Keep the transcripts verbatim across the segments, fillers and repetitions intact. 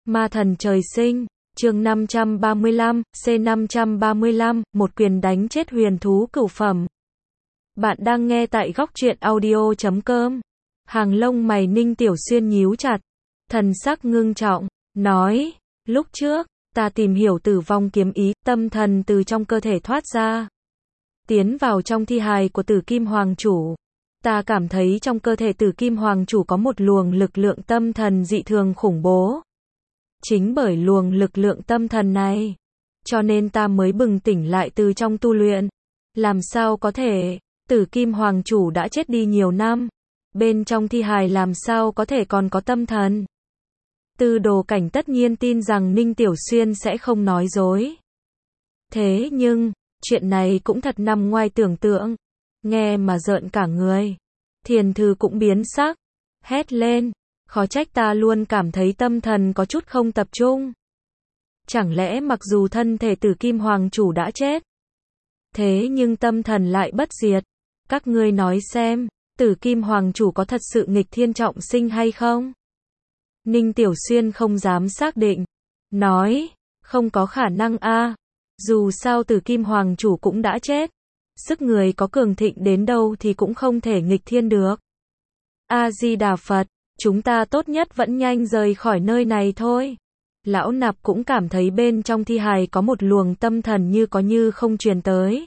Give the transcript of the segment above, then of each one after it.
Ma thần trời sinh, chương năm trăm ba mươi lăm, C năm trăm ba mươi lăm, một quyền đánh chết huyền thú cửu phẩm. Bạn đang nghe tại góc truyện audio chấm com. Hàng lông mày Ninh Tiểu Xuyên nhíu chặt, thần sắc ngưng trọng, nói, lúc trước, ta tìm hiểu tử vong kiếm ý, tâm thần từ trong cơ thể thoát ra, tiến vào trong thi hài của Tử Kim Hoàng Chủ. Ta cảm thấy trong cơ thể Tử Kim Hoàng Chủ có một luồng lực lượng tâm thần dị thường khủng bố. Chính bởi luồng lực lượng tâm thần này, cho nên ta mới bừng tỉnh lại từ trong tu luyện. Làm sao có thể, Tử Kim Hoàng Chủ đã chết đi nhiều năm, bên trong thi hài làm sao có thể còn có tâm thần. Tư Đồ Cảnh tất nhiên tin rằng Ninh Tiểu Xuyên sẽ không nói dối. Thế nhưng, chuyện này cũng thật nằm ngoài tưởng tượng, nghe mà rợn cả người. Thiền Thư cũng biến sắc, hét lên, khó trách ta luôn cảm thấy tâm thần có chút không tập trung. Chẳng lẽ mặc dù thân thể Tử Kim Hoàng Chủ đã chết, thế nhưng tâm thần lại bất diệt? Các ngươi nói xem, Tử Kim Hoàng Chủ có thật sự nghịch thiên trọng sinh hay không? Ninh Tiểu Xuyên không dám xác định, nói, không có khả năng a. Dù sao Tử Kim Hoàng Chủ cũng đã chết, sức người có cường thịnh đến đâu thì cũng không thể nghịch thiên được. A-di-đà Phật, chúng ta tốt nhất vẫn nhanh rời khỏi nơi này thôi. Lão Nạp cũng cảm thấy bên trong thi hài có một luồng tâm thần như có như không truyền tới.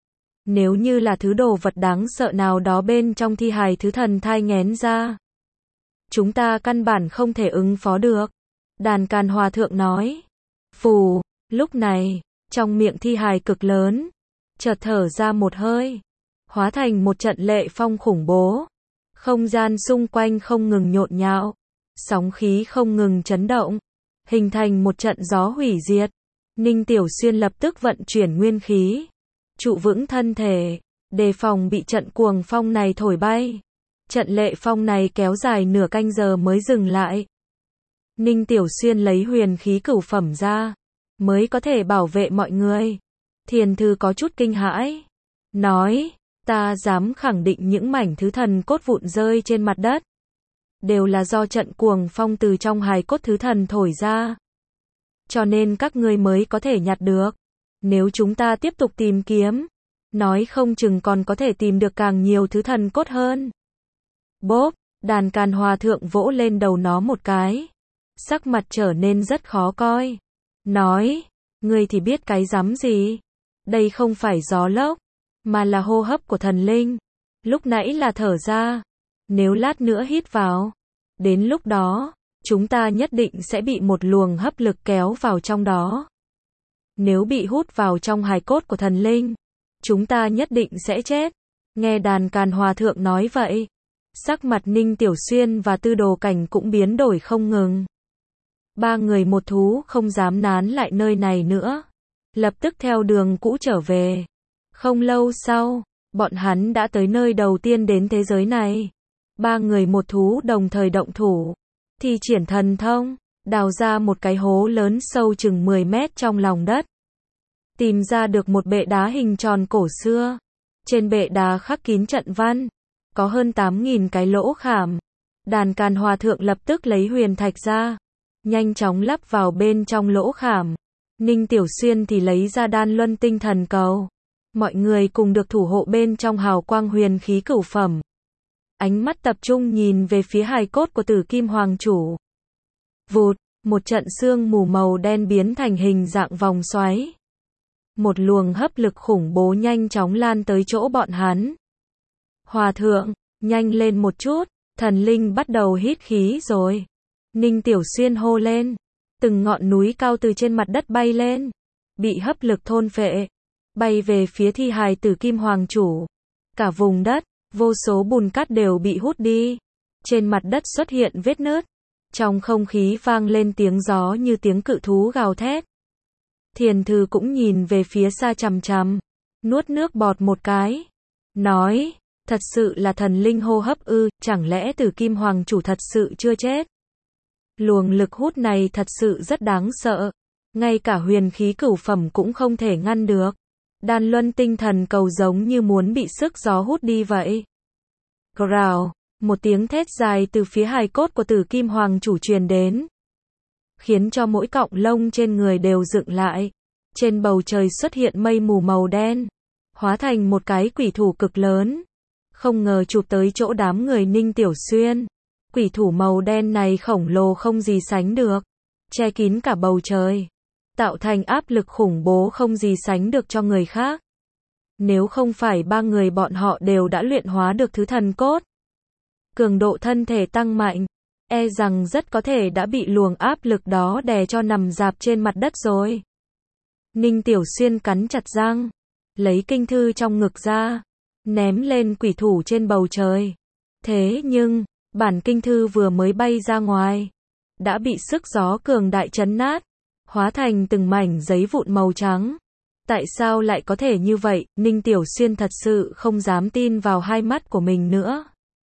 Nếu như là thứ đồ vật đáng sợ nào đó bên trong thi hài thứ thần thai nghén ra, chúng ta căn bản không thể ứng phó được. Đàn Càn Hòa Thượng nói. Phù, lúc này, trong miệng thi hài cực lớn, chợt thở ra một hơi, hóa thành một trận lệ phong khủng bố. Không gian xung quanh không ngừng nhộn nhạo, sóng khí không ngừng chấn động, hình thành một trận gió hủy diệt. Ninh Tiểu Xuyên lập tức vận chuyển nguyên khí, trụ vững thân thể, đề phòng bị trận cuồng phong này thổi bay. Trận lệ phong này kéo dài nửa canh giờ mới dừng lại. Ninh Tiểu Xuyên lấy huyền khí cửu phẩm ra, mới có thể bảo vệ mọi người. Thiền Thư có chút kinh hãi, nói, ta dám khẳng định những mảnh thứ thần cốt vụn rơi trên mặt đất, đều là do trận cuồng phong từ trong hài cốt thứ thần thổi ra. Cho nên các ngươi mới có thể nhặt được. Nếu chúng ta tiếp tục tìm kiếm, nói không chừng còn có thể tìm được càng nhiều thứ thần cốt hơn. Bốp, Đàn Càn Hòa Thượng vỗ lên đầu nó một cái, sắc mặt trở nên rất khó coi, nói, ngươi thì biết cái rắm gì, đây không phải gió lốc, mà là hô hấp của thần linh, lúc nãy là thở ra, nếu lát nữa hít vào, đến lúc đó, chúng ta nhất định sẽ bị một luồng hấp lực kéo vào trong đó. Nếu bị hút vào trong hài cốt của thần linh, chúng ta nhất định sẽ chết. Nghe Đàn Càn Hòa Thượng nói vậy, sắc mặt Ninh Tiểu Xuyên và Tư Đồ Cảnh cũng biến đổi không ngừng. Ba người một thú không dám nán lại nơi này nữa, lập tức theo đường cũ trở về. Không lâu sau, bọn hắn đã tới nơi đầu tiên đến thế giới này. Ba người một thú đồng thời động thủ, thi triển thần thông, đào ra một cái hố lớn sâu chừng mười mét trong lòng đất. Tìm ra được một bệ đá hình tròn cổ xưa. Trên bệ đá khắc kín trận văn, có hơn tám nghìn cái lỗ khảm. Đàn Càn Hòa Thượng lập tức lấy huyền thạch ra, nhanh chóng lắp vào bên trong lỗ khảm. Ninh Tiểu Xuyên thì lấy ra đan luân tinh thần cầu. Mọi người cùng được thủ hộ bên trong hào quang huyền khí cửu phẩm. Ánh mắt tập trung nhìn về phía hài cốt của Tử Kim Hoàng Chủ. Vụt, một trận sương mù màu đen biến thành hình dạng vòng xoáy. Một luồng hấp lực khủng bố nhanh chóng lan tới chỗ bọn hắn. Hòa Thượng, nhanh lên một chút, thần linh bắt đầu hít khí rồi. Ninh Tiểu Xuyên hô lên. Từng ngọn núi cao từ trên mặt đất bay lên, bị hấp lực thôn phệ, bay về phía thi hài Tử Kim Hoàng Chủ. Cả vùng đất, vô số bùn cát đều bị hút đi. Trên mặt đất xuất hiện vết nứt. Trong không khí vang lên tiếng gió như tiếng cự thú gào thét. Thiền Thư cũng nhìn về phía xa chằm chằm, nuốt nước bọt một cái, nói, thật sự là thần linh hô hấp ư, chẳng lẽ Tử Kim Hoàng Chủ thật sự chưa chết? Luồng lực hút này thật sự rất đáng sợ, ngay cả huyền khí cửu phẩm cũng không thể ngăn được. Đan luân tinh thần cầu giống như muốn bị sức gió hút đi vậy. Growl, một tiếng thét dài từ phía hài cốt của Tử Kim Hoàng Chủ truyền đến. khiến cho mỗi cọng lông trên người đều dựng lại. Trên bầu trời xuất hiện mây mù màu đen, hóa thành một cái quỷ thủ cực lớn, không ngờ chụp tới chỗ đám người Ninh Tiểu Xuyên. Quỷ thủ màu đen này khổng lồ không gì sánh được, che kín cả bầu trời, tạo thành áp lực khủng bố không gì sánh được cho người khác. Nếu không phải ba người bọn họ đều đã luyện hóa được thứ thần cốt, cường độ thân thể tăng mạnh, e rằng rất có thể đã bị luồng áp lực đó đè cho nằm rạp trên mặt đất rồi. Ninh Tiểu Xuyên cắn chặt răng, lấy kinh thư trong ngực ra, ném lên quỷ thủ trên bầu trời. Thế nhưng, bản kinh thư vừa mới bay ra ngoài, đã bị sức gió cường đại chấn nát, hóa thành từng mảnh giấy vụn màu trắng. Tại sao lại có thể như vậy? Ninh Tiểu Xuyên thật sự không dám tin vào hai mắt của mình nữa.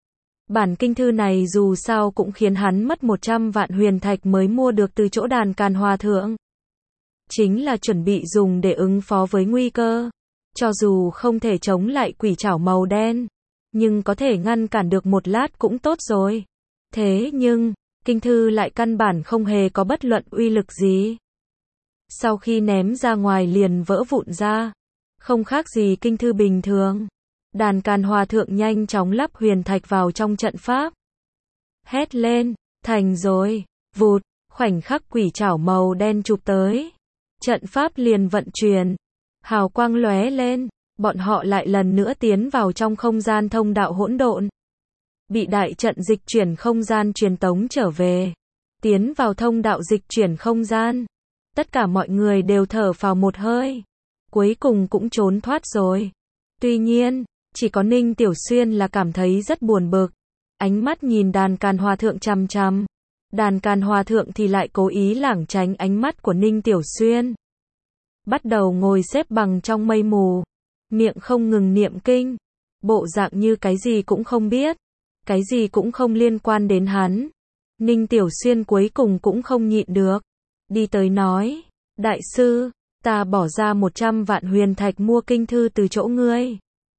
Bản kinh thư này dù sao cũng khiến hắn mất một trăm vạn huyền thạch mới mua được từ chỗ Đàn Càn Hòa Thượng. Chính là chuẩn bị dùng để ứng phó với nguy cơ. Cho dù không thể chống lại quỷ trảo màu đen, nhưng có thể ngăn cản được một lát cũng tốt rồi. Thế nhưng, kinh thư lại căn bản không hề có bất luận uy lực gì. Sau khi ném ra ngoài liền vỡ vụn ra, không khác gì kinh thư bình thường. Đàn Càn Hòa Thượng nhanh chóng lắp huyền thạch vào trong trận pháp. Hét lên, thành rồi, vụt, khoảnh khắc quỷ trảo màu đen chụp tới. Trận pháp liền vận chuyển, hào quang lóe lên, bọn họ lại lần nữa tiến vào trong không gian thông đạo hỗn độn. Bị đại trận dịch chuyển không gian truyền tống trở về, tiến vào thông đạo dịch chuyển không gian. Tất cả mọi người đều thở phào một hơi, cuối cùng cũng trốn thoát rồi. Tuy nhiên, chỉ có Ninh Tiểu Xuyên là cảm thấy rất buồn bực, ánh mắt nhìn Đàn Càn Hòa Thượng chằm chằm. Đàn Càn Hòa Thượng thì lại cố ý lảng tránh ánh mắt của Ninh Tiểu Xuyên. Bắt đầu ngồi xếp bằng trong mây mù, miệng không ngừng niệm kinh, bộ dạng như cái gì cũng không biết, cái gì cũng không liên quan đến hắn. Ninh Tiểu Xuyên cuối cùng cũng không nhịn được, đi tới nói, đại sư, ta bỏ ra một trăm vạn huyền thạch mua kinh thư từ chỗ ngươi.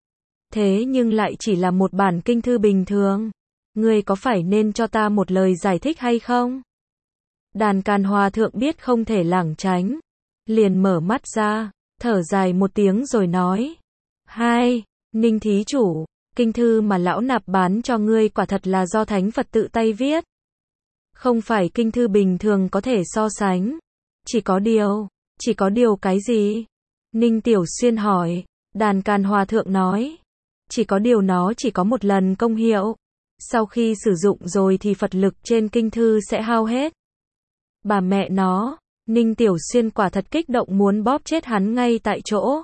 Thế nhưng lại chỉ là một bản kinh thư bình thường, ngươi có phải nên cho ta một lời giải thích hay không? Đàn Càn Hòa Thượng biết không thể lảng tránh, liền mở mắt ra, thở dài một tiếng rồi nói, hai, Ninh thí chủ, kinh thư mà lão nạp bán cho ngươi quả thật là do Thánh Phật tự tay viết. Không phải kinh thư bình thường có thể so sánh. Chỉ có điều, chỉ có điều cái gì? Ninh Tiểu Xuyên hỏi. Đàn Càn Hòa Thượng nói, chỉ có điều nó chỉ có một lần công hiệu. Sau khi sử dụng rồi thì Phật lực trên kinh thư sẽ hao hết. Bà mẹ nó, Ninh Tiểu Xuyên quả thật kích động muốn bóp chết hắn ngay tại chỗ.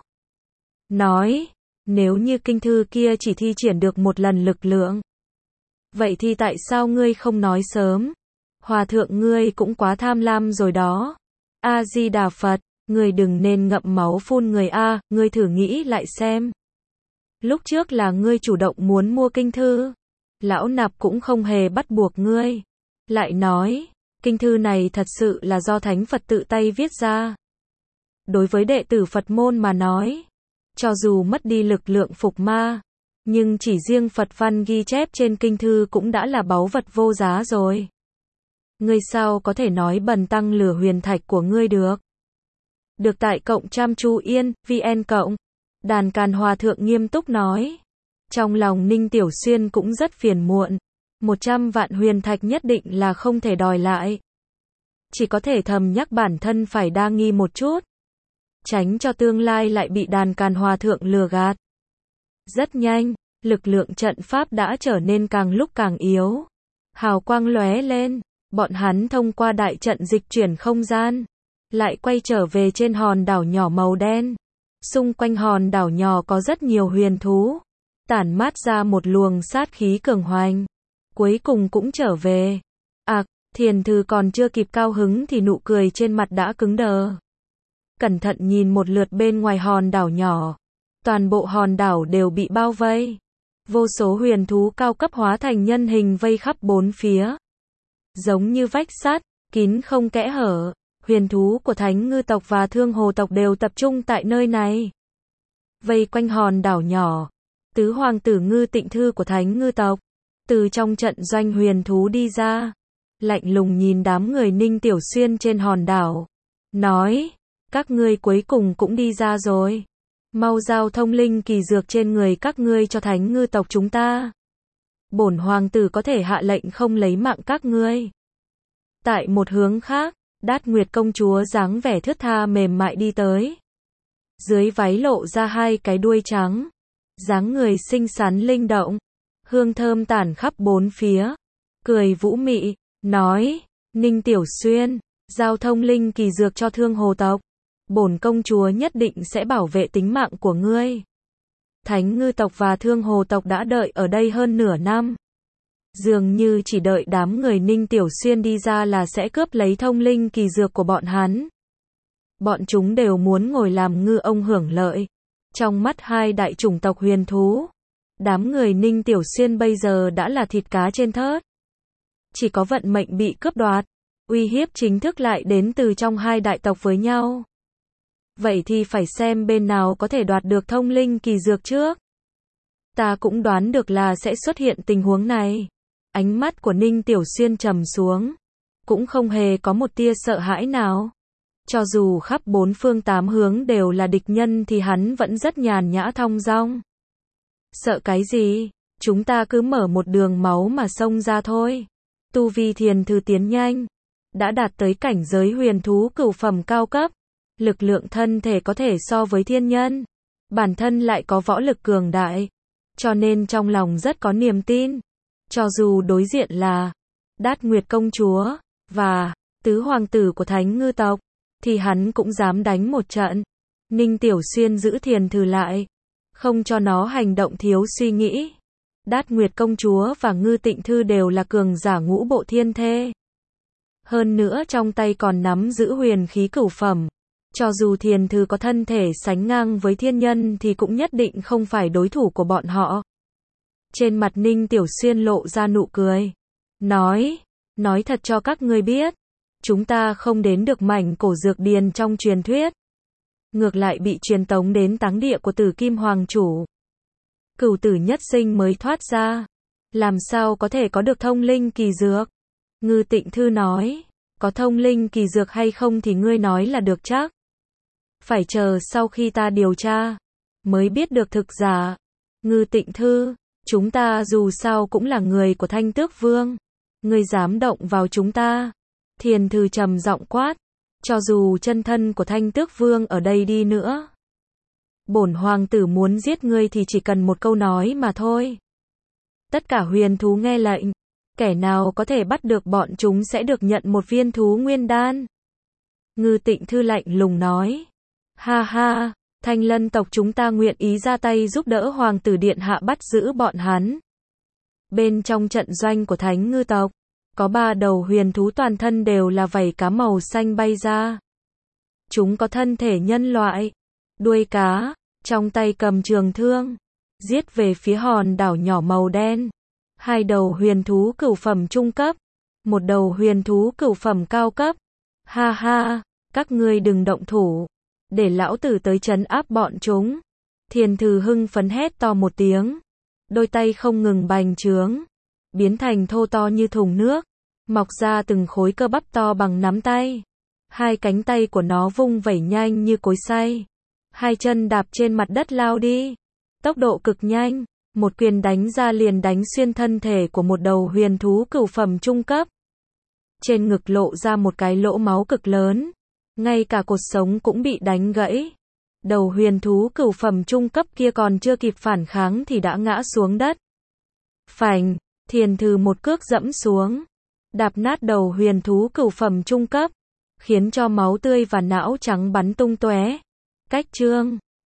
Nói, nếu như kinh thư kia chỉ thi triển được một lần lực lượng, vậy thì tại sao ngươi không nói sớm? Hòa thượng ngươi cũng quá tham lam rồi đó. A-di-đà Phật, ngươi đừng nên ngậm máu phun người a, ngươi thử nghĩ lại xem. Lúc trước là ngươi chủ động muốn mua kinh thư, lão nạp cũng không hề bắt buộc ngươi. Lại nói, kinh thư này thật sự là do Thánh Phật tự tay viết ra. Đối với đệ tử Phật môn mà nói, cho dù mất đi lực lượng phục ma, nhưng chỉ riêng Phật văn ghi chép trên kinh thư cũng đã là báu vật vô giá rồi. Ngươi sao có thể nói bần tăng lừa huyền thạch của ngươi được? Được tại cộng trăm chu yên, vn cộng. Đàn Càn Hòa Thượng nghiêm túc nói. Trong lòng Ninh Tiểu Xuyên cũng rất phiền muộn. Một trăm vạn huyền thạch nhất định là không thể đòi lại. Chỉ có thể thầm nhắc bản thân phải đa nghi một chút, tránh cho tương lai lại bị Đàn Càn Hòa Thượng lừa gạt. Rất nhanh, lực lượng trận pháp đã trở nên càng lúc càng yếu. Hào quang lóe lên, bọn hắn thông qua đại trận dịch chuyển không gian, lại quay trở về trên hòn đảo nhỏ màu đen. Xung quanh hòn đảo nhỏ có rất nhiều huyền thú, tản mát ra một luồng sát khí cường hoành. Cuối cùng cũng trở về. À, Thiền Thư còn chưa kịp cao hứng thì nụ cười trên mặt đã cứng đờ. Cẩn thận nhìn một lượt bên ngoài hòn đảo nhỏ. Toàn bộ hòn đảo đều bị bao vây. Vô số huyền thú cao cấp hóa thành nhân hình vây khắp bốn phía. Giống như vách sắt, kín không kẽ hở. Huyền thú của Thánh Ngư tộc và Thương Hồ tộc đều tập trung tại nơi này. Vây quanh hòn đảo nhỏ. Tứ hoàng tử Ngư Tịnh Thư của Thánh Ngư tộc từ trong trận doanh huyền thú đi ra. lạnh lùng nhìn đám người Ninh Tiểu Xuyên trên hòn đảo. Nói, các ngươi cuối cùng cũng đi ra rồi. Mau giao thông linh kỳ dược trên người các ngươi cho thánh ngư tộc chúng ta. Bổn hoàng tử có thể hạ lệnh không lấy mạng các ngươi. Tại một hướng khác, Đát Nguyệt công chúa dáng vẻ thướt tha mềm mại đi tới. Dưới váy lộ ra hai cái đuôi trắng. Dáng người xinh xắn linh động. Hương thơm tản khắp bốn phía. Cười vũ mị, nói, Ninh Tiểu Xuyên, giao thông linh kỳ dược cho Thương Hồ tộc. Bổn công chúa nhất định sẽ bảo vệ tính mạng của ngươi. Thánh ngư tộc và Thương Hồ tộc đã đợi ở đây hơn nửa năm. Dường như chỉ đợi đám người Ninh Tiểu Xuyên đi ra là sẽ cướp lấy thông linh kỳ dược của bọn hắn. Bọn chúng đều muốn ngồi làm ngư ông hưởng lợi. Trong mắt hai đại chủng tộc huyền thú, đám người Ninh Tiểu Xuyên bây giờ đã là thịt cá trên thớt. Chỉ có vận mệnh bị cướp đoạt, uy hiếp chính thức lại đến từ trong hai đại tộc với nhau. Vậy thì phải xem bên nào có thể đoạt được thông linh kỳ dược trước. Ta cũng đoán được là sẽ xuất hiện tình huống này. Ánh mắt của Ninh Tiểu Xuyên trầm xuống, cũng không hề có một tia sợ hãi nào. Cho dù khắp bốn phương tám hướng đều là địch nhân thì hắn vẫn rất nhàn nhã thong dong. Sợ cái gì? Chúng ta cứ mở một đường máu mà xông ra thôi. Tu vi Thiền Thư tiến nhanh, đã đạt tới cảnh giới huyền thú cửu phẩm cao cấp. Lực lượng thân thể có thể so với thiên nhân. Bản thân lại có võ lực cường đại. Cho nên trong lòng rất có niềm tin. Cho dù đối diện là Đát Nguyệt công chúa và tứ hoàng tử của Thánh ngư tộc, thì hắn cũng dám đánh một trận. Ninh Tiểu Xuyên giữ Thiền Thư lại, không cho nó hành động thiếu suy nghĩ. Đát Nguyệt công chúa và Ngư Tịnh Thư đều là cường giả ngũ bộ thiên thê. Hơn nữa trong tay còn nắm giữ huyền khí cửu phẩm. Cho dù Thiền Thư có thân thể sánh ngang với thiên nhân thì cũng nhất định không phải đối thủ của bọn họ. Trên mặt Ninh Tiểu Xuyên lộ ra nụ cười. Nói, nói thật cho các ngươi biết. Chúng ta không đến được mảnh cổ dược điền trong truyền thuyết. Ngược lại bị truyền tống đến táng địa của Tử Kim Hoàng Chủ. Cửu tử nhất sinh mới thoát ra. Làm sao có thể có được thông linh kỳ dược? Ngư Tịnh Thư nói, có thông linh kỳ dược hay không thì ngươi nói là được chắc. Phải chờ sau khi ta điều tra, mới biết được thực giả. Ngư Tịnh Thư, chúng ta dù sao cũng là người của Thanh Tước Vương. Ngươi dám động vào chúng ta. Thiền Thư trầm giọng quát, cho dù chân thân của Thanh Tước Vương ở đây đi nữa. Bổn hoàng tử muốn giết ngươi thì chỉ cần một câu nói mà thôi. Tất cả huyền thú nghe lệnh, kẻ nào có thể bắt được bọn chúng sẽ được nhận một viên thú nguyên đan. Ngư Tịnh Thư lạnh lùng nói, ha ha, Thanh Lân tộc chúng ta nguyện ý ra tay giúp đỡ hoàng tử điện hạ bắt giữ bọn hắn. Bên trong trận doanh của Thánh ngư tộc, có ba đầu huyền thú toàn thân đều là vảy cá màu xanh bay ra. Chúng có thân thể nhân loại, đuôi cá, trong tay cầm trường thương, giết về phía hòn đảo nhỏ màu đen. Hai đầu huyền thú cửu phẩm trung cấp, một đầu huyền thú cửu phẩm cao cấp. Ha ha, các ngươi đừng động thủ, để lão tử tới trấn áp bọn chúng. Thiền Thư hưng phấn hét to một tiếng, đôi tay không ngừng bành trướng, biến thành thô to như thùng nước, mọc ra từng khối cơ bắp to bằng nắm tay. Hai cánh tay của nó vung vẩy nhanh như cối xay, hai chân đạp trên mặt đất lao đi, tốc độ cực nhanh, một quyền đánh ra liền đánh xuyên thân thể của một đầu huyền thú cửu phẩm trung cấp. Trên ngực lộ ra một cái lỗ máu cực lớn, ngay cả cột sống cũng bị đánh gãy. Đầu huyền thú cửu phẩm trung cấp kia còn chưa kịp phản kháng thì đã ngã xuống đất. Phành, Thiền Thư một cước dẫm xuống, đạp nát đầu huyền thú cửu phẩm trung cấp, khiến cho máu tươi và não trắng bắn tung tóe. Cách chương